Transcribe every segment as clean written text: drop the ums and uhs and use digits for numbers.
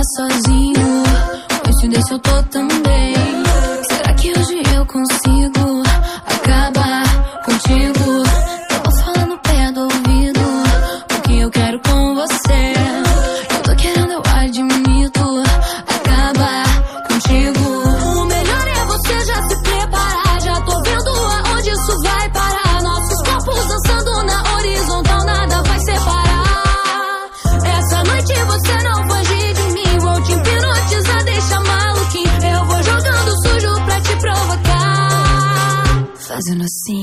sozinho. Coincidência eu tô também. Será que hoje eu consigo acabar contigo? Tava falando perto do ouvido o que eu quero com você. Eu tô querendo, eu admito, acabar contigo. O melhor é você já se preparar. Já tô vendo aonde isso vai parar. Nossos corpos dançando na horizontal, nada vai separar. Essa noite você não foge de mim. Vou te hipnotizar, deixa maluquinho. Eu vou jogando sujo pra te provocar, fazendo assim.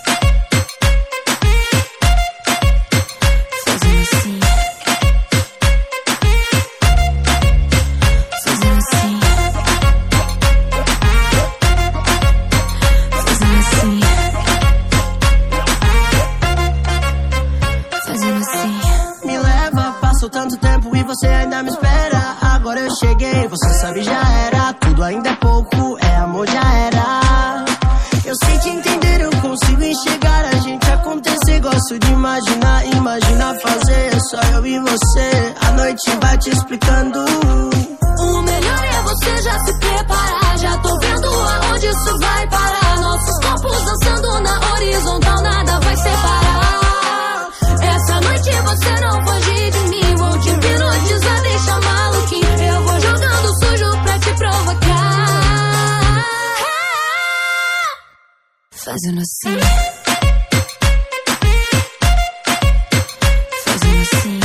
Fazendo assim. Fazendo assim. Fazendo assim. Fazendo assim. Me leva, passou tanto tempo e você ainda me espera. Agora eu cheguei, você sabe já era. Tudo ainda é pouco, é amor já era. Eu sei te entender, eu consigo enxergar a gente acontecer. Gosto de imaginar, imagina fazer só eu e você. A noite vai te explicando. O melhor é você já se preparar. Já tô vendo aonde isso vai parar. Nossos corpos dançando na horizontal, nada vai separar. Essa noite você não foge de mim. Vou te hipnotizar, deixa maluquinho. Eu vou jogando sujo pra te provocar, fazendo assim. Fazendo assim.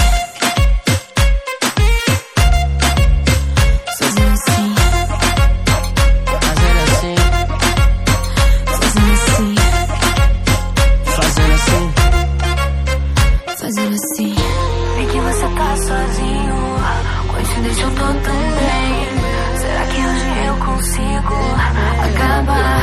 Fazendo assim. Fazendo assim, Fazendo assim. fazendo assim. Fazendo assim. Vi que você tá sozinho. Coincidência eu tô também. Será que hoje eu consigo acabar